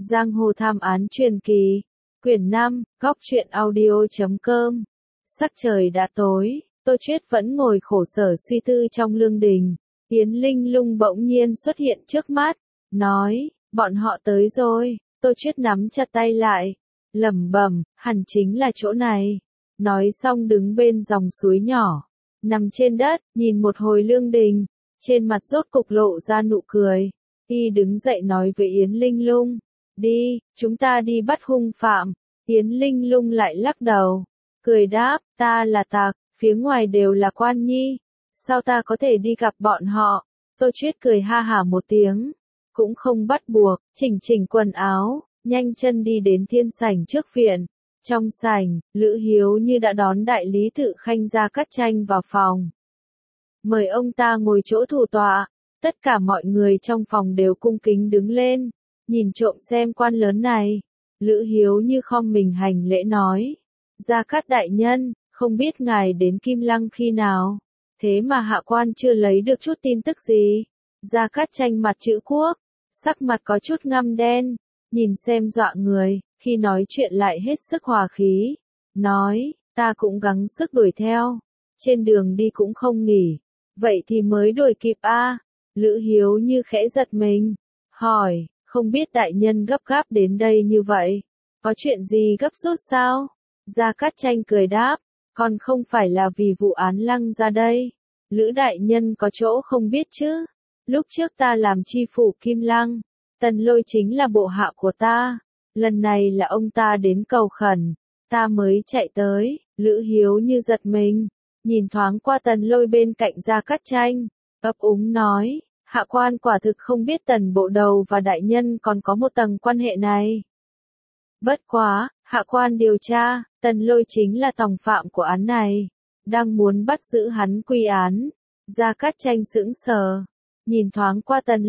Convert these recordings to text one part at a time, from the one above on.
Giang hồ thám án truyền kỳ, quyển 5, góc truyện audio.com. Sắc trời đã tối, Tô Chuyết vẫn ngồi khổ sở suy tư trong lương đình. Yến Linh Lung bỗng nhiên xuất hiện trước mắt, nói, bọn họ tới rồi. Tô Chuyết nắm chặt tay lại, lẩm bẩm, hẳn chính là chỗ này. Nói xong đứng bên dòng suối nhỏ, nằm trên đất, nhìn một hồi lương đình, trên mặt rốt cục lộ ra nụ cười. Y đứng dậy nói với Yến Linh Lung, đi, chúng ta đi bắt hung phạm. Yến Linh Lung lại lắc đầu, cười đáp, ta là tặc, phía ngoài đều là quan nhi, sao ta có thể đi gặp bọn họ. Tô Chuyết cười ha hả một tiếng, cũng không bắt buộc, chỉnh quần áo, nhanh chân đi đến thiên sảnh trước viện. Trong sảnh, Lữ Hiếu Như đã đón đại lý tự khanh Gia Cát Tranh vào phòng, mời ông ta ngồi chỗ thủ tọa. Tất cả mọi người trong phòng đều cung kính đứng lên, nhìn trộm xem quan lớn này. Lữ Hiếu Như khom mình hành lễ nói, Gia Cát đại nhân, không biết ngài đến Kim Lăng khi nào, thế mà hạ quan chưa lấy được chút tin tức gì. Gia Cát Tranh mặt chữ quốc, sắc mặt có chút ngăm đen, nhìn xem dọa người, khi nói chuyện lại hết sức hòa khí, nói, ta cũng gắng sức đuổi theo, trên đường đi cũng không nghỉ, vậy thì mới đuổi kịp a. Lữ Hiếu Như khẽ giật mình, hỏi, không biết đại nhân gấp gáp đến đây như vậy, có chuyện gì gấp rút sao? Gia Cát Tranh cười đáp, còn không phải là vì vụ án Lăng ra đây. Lữ đại nhân có chỗ không biết chứ, lúc trước ta làm chi phủ Kim Lăng, Tần Lôi chính là bộ hạ của ta, lần này là ông ta đến cầu khẩn, ta mới chạy tới. Lữ Hiếu Như giật mình, nhìn thoáng qua Tần Lôi bên cạnh Gia Cát Tranh, ấp úng nói, hạ quan quả thực không biết Tần bộ đầu và đại nhân còn có một tầng quan hệ này. Bất quá, hạ quan điều tra, Tần Lôi chính là tòng phạm của án này, đang muốn bắt giữ hắn quy án. Gia Cát Tranh sững sờ, nhìn thoáng qua Tần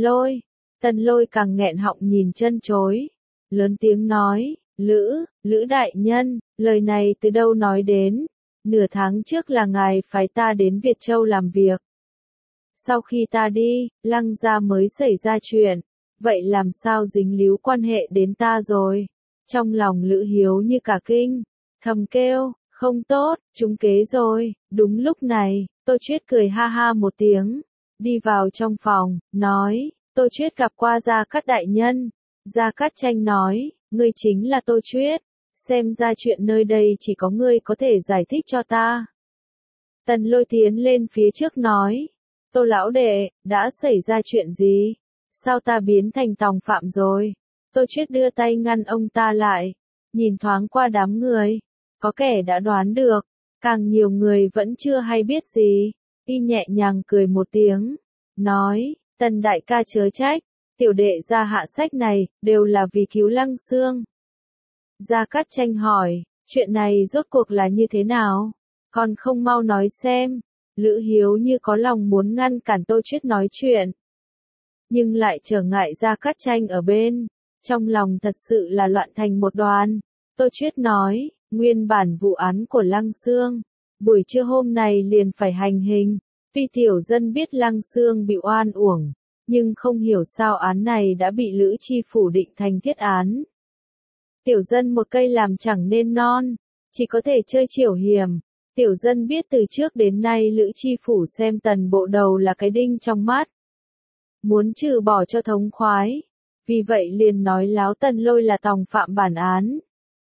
Lôi càng nghẹn họng nhìn chân chối, lớn tiếng nói, Lữ đại nhân, lời này từ đâu nói đến, nửa tháng trước là ngài phái ta đến Việt Châu làm việc. Sau khi ta đi, Lăng gia mới xảy ra chuyện, vậy làm sao dính líu quan hệ đến ta rồi? Trong lòng Lữ Hiếu Như cả kinh, thầm kêu, không tốt, trúng kế rồi. Đúng lúc này, Tô Chuyết cười ha ha một tiếng, đi vào trong phòng, nói, Tô Chuyết gặp qua Gia Cát đại nhân. Gia Cát Tranh nói, ngươi chính là Tô Chuyết, xem ra chuyện nơi đây chỉ có ngươi có thể giải thích cho ta. Tần Lôi tiến lên phía trước nói, Tô lão đệ, đã xảy ra chuyện gì? Sao ta biến thành tòng phạm rồi? Tô Chuyết đưa tay ngăn ông ta lại, nhìn thoáng qua đám người, có kẻ đã đoán được, càng nhiều người vẫn chưa hay biết gì. Y nhẹ nhàng cười một tiếng, nói, Tần đại ca chớ trách, tiểu đệ ra hạ sách này, đều là vì cứu Lăng Xương. Gia Cát Tranh hỏi, chuyện này rốt cuộc là như thế nào? Còn không mau nói xem. Lữ Hiếu Như có lòng muốn ngăn cản Tô Chuyết nói chuyện, nhưng lại trở ngại Gia Cát Tranh ở bên, trong lòng thật sự là loạn thành một đoàn. Tô Chuyết nói, nguyên bản vụ án của Lăng Xương, buổi trưa hôm này liền phải hành hình, tuy tiểu dân biết Lăng Xương bị oan uổng, nhưng không hiểu sao án này đã bị Lữ chi phủ định thành thiết án. Tiểu dân một cây làm chẳng nên non, chỉ có thể chơi chiểu hiểm. Tiểu dân biết từ trước đến nay Lữ chi phủ xem Tần bộ đầu là cái đinh trong mắt, muốn trừ bỏ cho thống khoái, vì vậy liền nói láo Tần Lôi là tòng phạm bản án,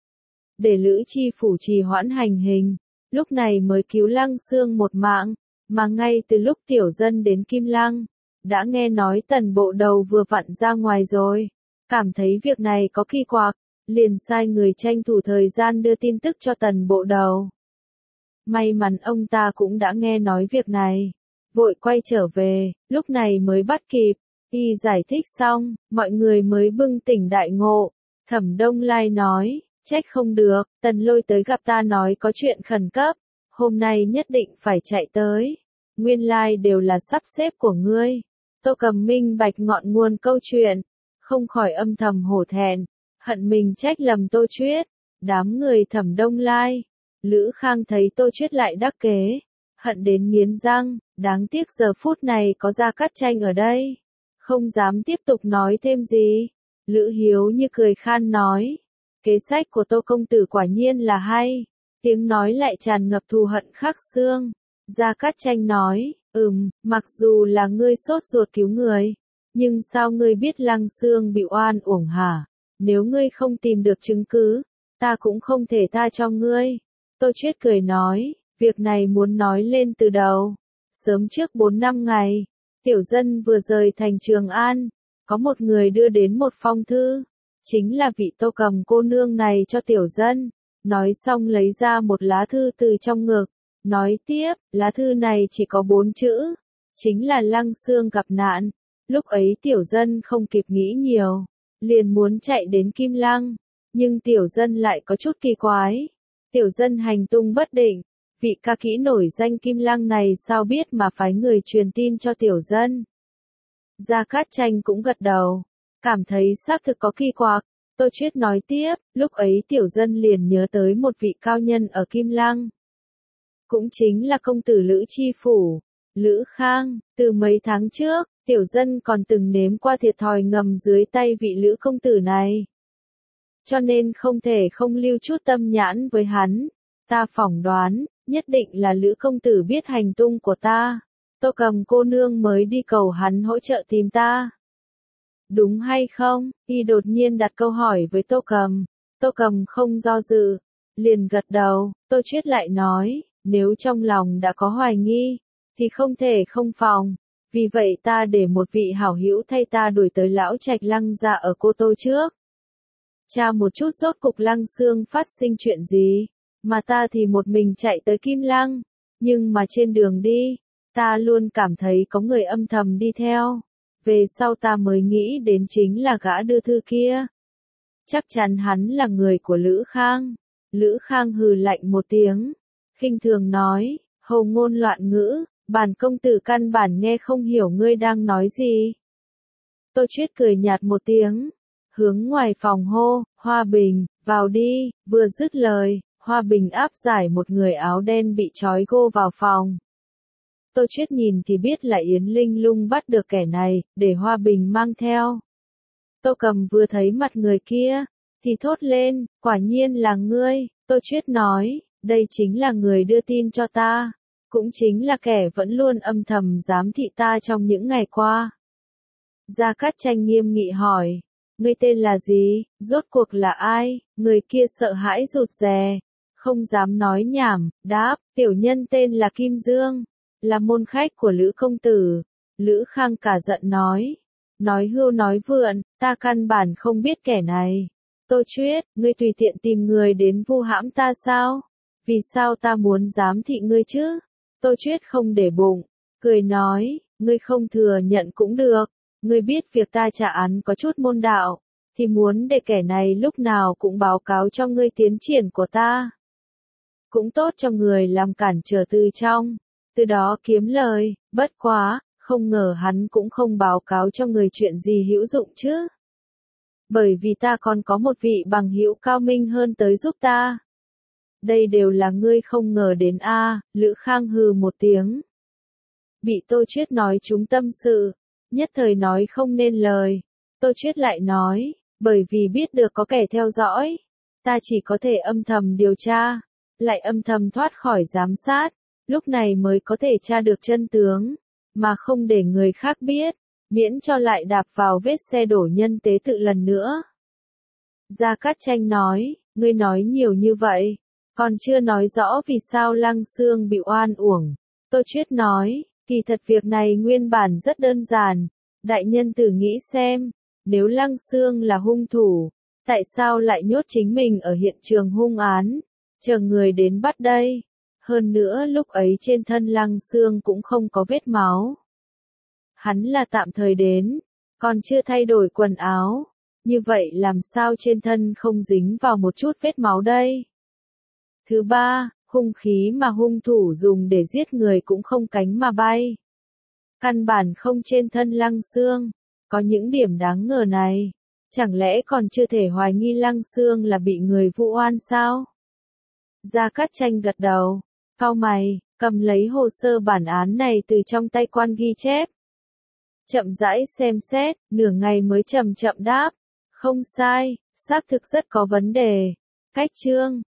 để Lữ chi phủ trì hoãn hành hình, lúc này mới cứu Lăng Xương một mạng. Mà ngay từ lúc tiểu dân đến Kim Lăng, đã nghe nói Tần bộ đầu vừa vặn ra ngoài rồi, cảm thấy việc này có kỳ quặc, liền sai người tranh thủ thời gian đưa tin tức cho Tần bộ đầu. May mắn ông ta cũng đã nghe nói việc này, vội quay trở về, lúc này mới bắt kịp. Y giải thích xong, mọi người mới bừng tỉnh đại ngộ. Thẩm Đông Lai nói, trách không được, Tần Lôi tới gặp ta nói có chuyện khẩn cấp, hôm nay nhất định phải chạy tới. Nguyên lai đều là sắp xếp của ngươi. Tô Cầm minh bạch ngọn nguồn câu chuyện, không khỏi âm thầm hổ thẹn, hận mình trách lầm Tô Chuyết. Đám người Thẩm Đông Lai, Lữ Khang thấy Tô Chuyết lại đắc kế, hận đến nghiến răng, đáng tiếc giờ phút này có Gia Cát Tranh ở đây, không dám tiếp tục nói thêm gì. Lữ Hiếu như cười khan nói. Kế sách của Tô công tử quả nhiên là hay. Tiếng nói lại tràn ngập thù hận khắc xương. Gia Cát Tranh nói, mặc dù là ngươi sốt ruột cứu người, nhưng sao ngươi biết Lăng Xương bị oan uổng hả? Nếu ngươi không tìm được chứng cứ, ta cũng không thể tha cho ngươi. Tô Chuyết cười nói, việc này muốn nói lên từ đầu. Sớm trước 4 năm ngày, tiểu dân vừa rời thành Trường An, có một người đưa đến một phong thư, chính là vị Tô Cầm cô nương này cho tiểu dân. Nói xong lấy ra một lá thư từ trong ngực, nói tiếp, lá thư này chỉ có 4 chữ, chính là Lăng Xương gặp nạn. Lúc ấy tiểu dân không kịp nghĩ nhiều, liền muốn chạy đến Kim Lăng, nhưng tiểu dân lại có chút kỳ quái. Tiểu dân hành tung bất định, vị ca kỹ nổi danh Kim Lăng này sao biết mà phái người truyền tin cho tiểu dân. Gia Cát Tranh cũng gật đầu, cảm thấy xác thực có kỳ quặc. Tô Chuyết nói tiếp, lúc ấy tiểu dân liền nhớ tới một vị cao nhân ở Kim Lăng. Cũng chính là công tử Lữ Chi Phủ, Lữ Khang. Từ mấy tháng trước, tiểu dân còn từng nếm qua thiệt thòi ngầm dưới tay vị Lữ công tử này. Cho nên không thể không lưu chút tâm nhãn với hắn. Ta phỏng đoán, nhất định là Lữ công tử biết hành tung của ta. Tô Cầm cô nương mới đi cầu hắn hỗ trợ tìm ta. Đúng hay không? Y đột nhiên đặt câu hỏi với Tô Cầm. Tô Cầm không do dự, liền gật đầu. Tô Chuyết lại nói, nếu trong lòng đã có hoài nghi, thì không thể không phòng. Vì vậy ta để một vị hảo hữu thay ta đuổi tới lão trạch Lăng gia ở Cô Tô trước. Tra một chút rốt cục Lăng Xương phát sinh chuyện gì, mà ta thì một mình chạy tới Kim Lăng. Nhưng mà trên đường đi, ta luôn cảm thấy có người âm thầm đi theo. Về sau ta mới nghĩ đến chính là gã đưa thư kia. Chắc chắn hắn là người của Lữ Khang. Lữ Khang hừ lạnh một tiếng, khinh thường nói, hầu ngôn loạn ngữ, bản công tử căn bản nghe không hiểu ngươi đang nói gì. Tô Chuyết cười nhạt một tiếng, hướng ngoài phòng hô, Hoa Bình, vào đi. Vừa dứt lời, Hoa Bình áp giải một người áo đen bị trói gô vào phòng. Tô Chuyết nhìn thì biết là Yến Linh Lung bắt được kẻ này, để Hoa Bình mang theo. Tô Cầm vừa thấy mặt người kia, thì thốt lên, quả nhiên là ngươi. Tô Chuyết nói, đây chính là người đưa tin cho ta, cũng chính là kẻ vẫn luôn âm thầm giám thị ta trong những ngày qua. Gia Cát Tranh nghiêm nghị hỏi, ngươi tên là gì, rốt cuộc là ai? Người kia sợ hãi rụt rè, không dám nói nhảm, đáp, tiểu nhân tên là Kim Dương, là môn khách của Lữ công tử. Lữ Khang cả giận nói hưu nói vượn, ta căn bản không biết kẻ này. Tô Chuyết, ngươi tùy tiện tìm người đến vu hãm ta sao? Vì sao ta muốn giám thị ngươi chứ? Tô Chuyết không để bụng, cười nói, ngươi không thừa nhận cũng được. Ngươi biết việc ta trả án có chút môn đạo, thì muốn để kẻ này lúc nào cũng báo cáo cho ngươi tiến triển của ta. Cũng tốt cho người làm cản trở từ trong, từ đó kiếm lời, bất quá, không ngờ hắn cũng không báo cáo cho người chuyện gì hữu dụng chứ. Bởi vì ta còn có một vị bằng hữu cao minh hơn tới giúp ta. Đây đều là ngươi không ngờ đến a. Lữ Khang hừ một tiếng. Bị Tô Chuyết nói trúng tâm sự, nhất thời nói không nên lời. Tô Chuyết lại nói, bởi vì biết được có kẻ theo dõi, ta chỉ có thể âm thầm điều tra, lại âm thầm thoát khỏi giám sát, lúc này mới có thể tra được chân tướng, mà không để người khác biết, miễn cho lại đạp vào vết xe đổ nhân tế tự lần nữa. Gia Cát Tranh nói, ngươi nói nhiều như vậy, còn chưa nói rõ vì sao Lăng Xương bị oan uổng. Tô Chuyết nói, kỳ thật việc này nguyên bản rất đơn giản, đại nhân thử nghĩ xem, nếu Lăng Xương là hung thủ, tại sao lại nhốt chính mình ở hiện trường hung án, chờ người đến bắt đây? Hơn nữa lúc ấy trên thân Lăng Xương cũng không có vết máu. Hắn là tạm thời đến, còn chưa thay đổi quần áo, như vậy làm sao trên thân không dính vào một chút vết máu đây? Thứ ba, hung khí mà hung thủ dùng để giết người cũng không cánh mà bay. Căn bản không trên thân Lăng Xương, có những điểm đáng ngờ này, chẳng lẽ còn chưa thể hoài nghi Lăng Xương là bị người vu oan sao? Gia Cát Tranh gật đầu, cau mày, cầm lấy hồ sơ bản án này từ trong tay quan ghi chép. Chậm rãi xem xét, nửa ngày mới chậm chậm đáp, Không sai, xác thực rất có vấn đề. Cách chương